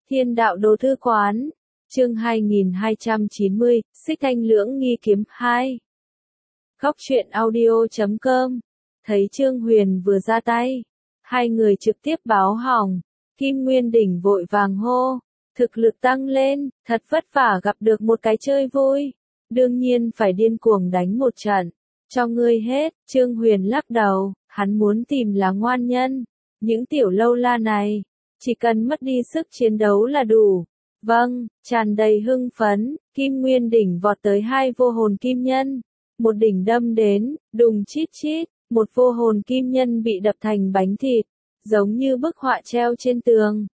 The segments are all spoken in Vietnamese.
Thiên đạo đồ thư quán. Chương 2290, Xích Thanh Lưỡng Nghi Kiếm 2. Góc truyện audio.com. Thấy Trương Huyền vừa ra tay, hai người trực tiếp báo hỏng. Kim Nguyên Đỉnh vội vàng hô, thực lực tăng lên, thật vất vả gặp được một cái chơi vui, đương nhiên phải điên cuồng đánh một trận. Cho ngươi hết. Trương Huyền lắc đầu, hắn muốn tìm là ngoan nhân. Những tiểu lâu la này, chỉ cần mất đi sức chiến đấu là đủ. Vâng, tràn đầy hưng phấn, Kim Nguyên Đỉnh vọt tới hai vô hồn kim nhân. Một đỉnh đâm đến, đùng chít chít, một vô hồn kim nhân bị đập thành bánh thịt, giống như bức họa treo trên tường.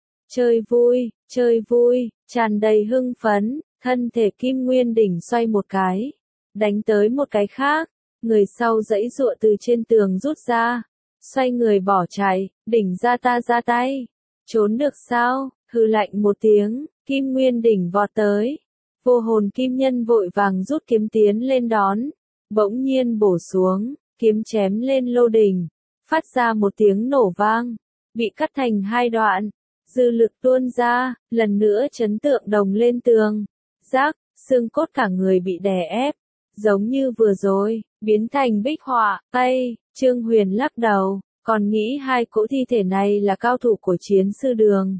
Chơi vui, tràn đầy hưng phấn, thân thể Kim Nguyên Đỉnh xoay một cái, đánh tới một cái khác, người sau giãy giụa từ trên tường rút ra, xoay người bỏ chạy, đỉnh ra ta ra tay, trốn được sao? Hừ lạnh một tiếng, Kim Nguyên Đỉnh vọt tới, vô hồn kim nhân vội vàng rút kiếm tiến lên đón, bỗng nhiên bổ xuống, kiếm chém lên lô đỉnh, phát ra một tiếng nổ vang, bị cắt thành hai đoạn, dư lực tuôn ra, lần nữa chấn tượng đồng lên tường, rác, xương cốt cả người bị đè ép, giống như vừa rồi, biến thành bích họa. Trương Huyền lắc đầu, còn nghĩ hai cỗ thi thể này là cao thủ của chiến sư đường.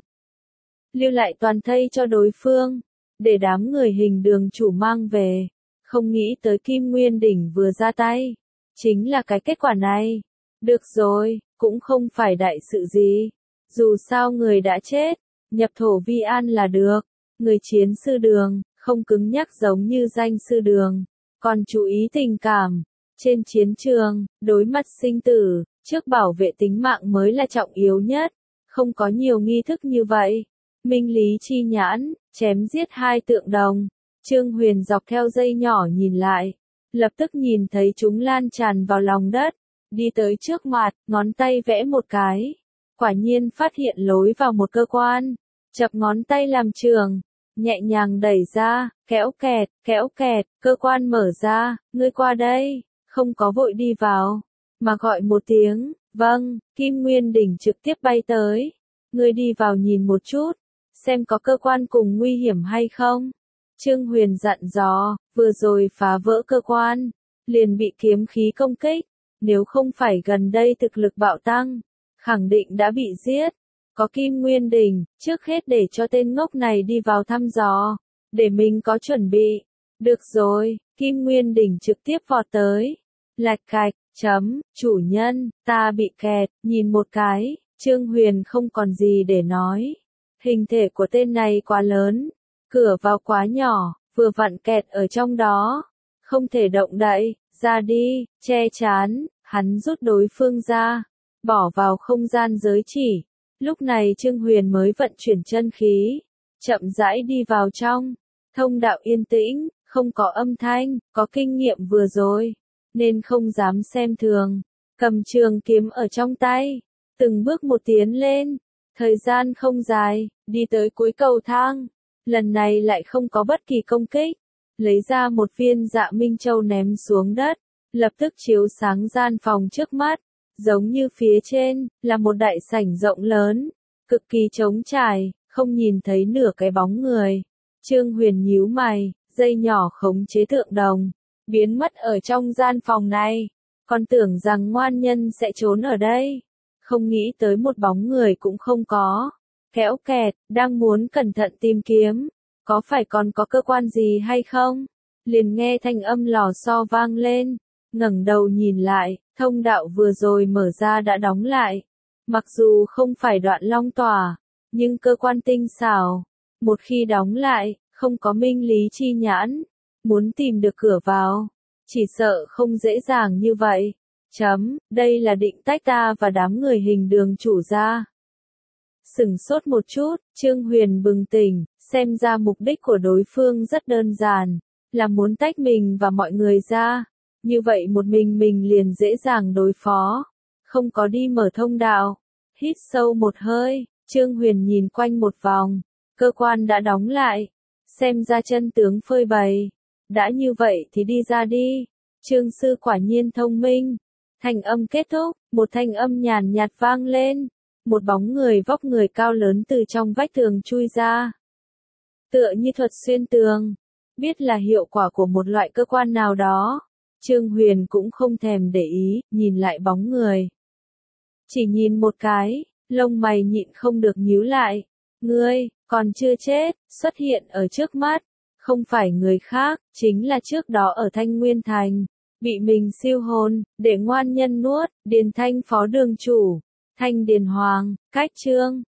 Lưu lại toàn thây cho đối phương, để đám người hình đường chủ mang về, không nghĩ tới Kim Nguyên Đỉnh vừa ra tay, chính là cái kết quả này. Được rồi, cũng không phải đại sự gì, dù sao người đã chết, nhập thổ vi an là được, người chiến sư đường, không cứng nhắc giống như danh sư đường, còn chú ý tình cảm. Trên chiến trường, đối mặt sinh tử, trước bảo vệ tính mạng mới là trọng yếu nhất, không có nhiều nghi thức như vậy. Minh lý chi nhãn, chém giết hai tượng đồng. Trương Huyền dọc theo dây nhỏ nhìn lại, lập tức nhìn thấy chúng lan tràn vào lòng đất, đi tới trước mặt, ngón tay vẽ một cái, quả nhiên phát hiện lối vào một cơ quan, chập ngón tay làm trường, nhẹ nhàng đẩy ra, kéo kẹt, cơ quan mở ra, ngươi qua đây, không có vội đi vào, mà gọi một tiếng, vâng, Kim Nguyên Đỉnh trực tiếp bay tới, ngươi đi vào nhìn một chút, xem có cơ quan cùng nguy hiểm hay không. Trương Huyền dặn dò, vừa rồi phá vỡ cơ quan, liền bị kiếm khí công kích, nếu không phải gần đây thực lực bạo tăng, khẳng định đã bị giết. Có Kim Nguyên Đỉnh, trước hết để cho tên ngốc này đi vào thăm dò, để mình có chuẩn bị. Được rồi, Kim Nguyên Đỉnh trực tiếp vọt tới. Lạch cạch, chủ nhân, ta bị kẹt, nhìn một cái, Trương Huyền không còn gì để nói. Hình thể của tên này quá lớn, cửa vào quá nhỏ, vừa vặn kẹt ở trong đó, không thể động đậy, ra đi, che chắn, hắn rút đối phương ra, bỏ vào không gian giới chỉ. Lúc này Trương Huyền mới vận chuyển chân khí, chậm rãi đi vào trong, thông đạo yên tĩnh, không có âm thanh, có kinh nghiệm vừa rồi, nên không dám xem thường, cầm trường kiếm ở trong tay, từng bước một tiến lên, thời gian không dài, đi tới cuối cầu thang, lần này lại không có bất kỳ công kích, lấy ra một viên Dạ Minh Châu ném xuống đất, lập tức chiếu sáng gian phòng trước mắt. Giống như phía trên, là một đại sảnh rộng lớn, cực kỳ trống trải, không nhìn thấy nửa cái bóng người. Trương Huyền nhíu mày, dây nhỏ khống chế tượng đồng, biến mất ở trong gian phòng này. Còn tưởng rằng ngoan nhân sẽ trốn ở đây, không nghĩ tới một bóng người cũng không có. Kéo kẹt, đang muốn cẩn thận tìm kiếm, có phải còn có cơ quan gì hay không? Liền nghe thanh âm lò xo vang lên, ngẩng đầu nhìn lại. Thông đạo vừa rồi mở ra đã đóng lại. Mặc dù không phải đoạn long tỏa, nhưng cơ quan tinh xảo. Một khi đóng lại, không có minh lý chi nhãn. Muốn tìm được cửa vào, chỉ sợ không dễ dàng như vậy. Đây là định tách ta và đám người hình đường chủ ra. Sửng sốt một chút, Trương Huyền bừng tỉnh, xem ra mục đích của đối phương rất đơn giản, là muốn tách mình và mọi người ra. Như vậy một mình liền dễ dàng đối phó, không có đi mở thông đạo. Hít sâu một hơi, Trương Huyền nhìn quanh một vòng, cơ quan đã đóng lại, xem ra chân tướng phơi bày. Đã như vậy thì đi ra đi, Trương sư quả nhiên thông minh. Thanh âm kết thúc, một thanh âm nhàn nhạt vang lên, một bóng người vóc người cao lớn từ trong vách tường chui ra. Tựa như thuật xuyên tường, biết là hiệu quả của một loại cơ quan nào đó. Trương Huyền cũng không thèm để ý, nhìn lại bóng người. Chỉ nhìn một cái, lông mày nhịn không được nhíu lại. Ngươi, còn chưa chết, xuất hiện ở trước mắt. Không phải người khác, chính là trước đó ở Thanh Nguyên Thành. Bị mình siêu hồn, để ngoan nhân nuốt, Điền Thanh phó đường chủ. Thanh Điền Hoàng, cách Trương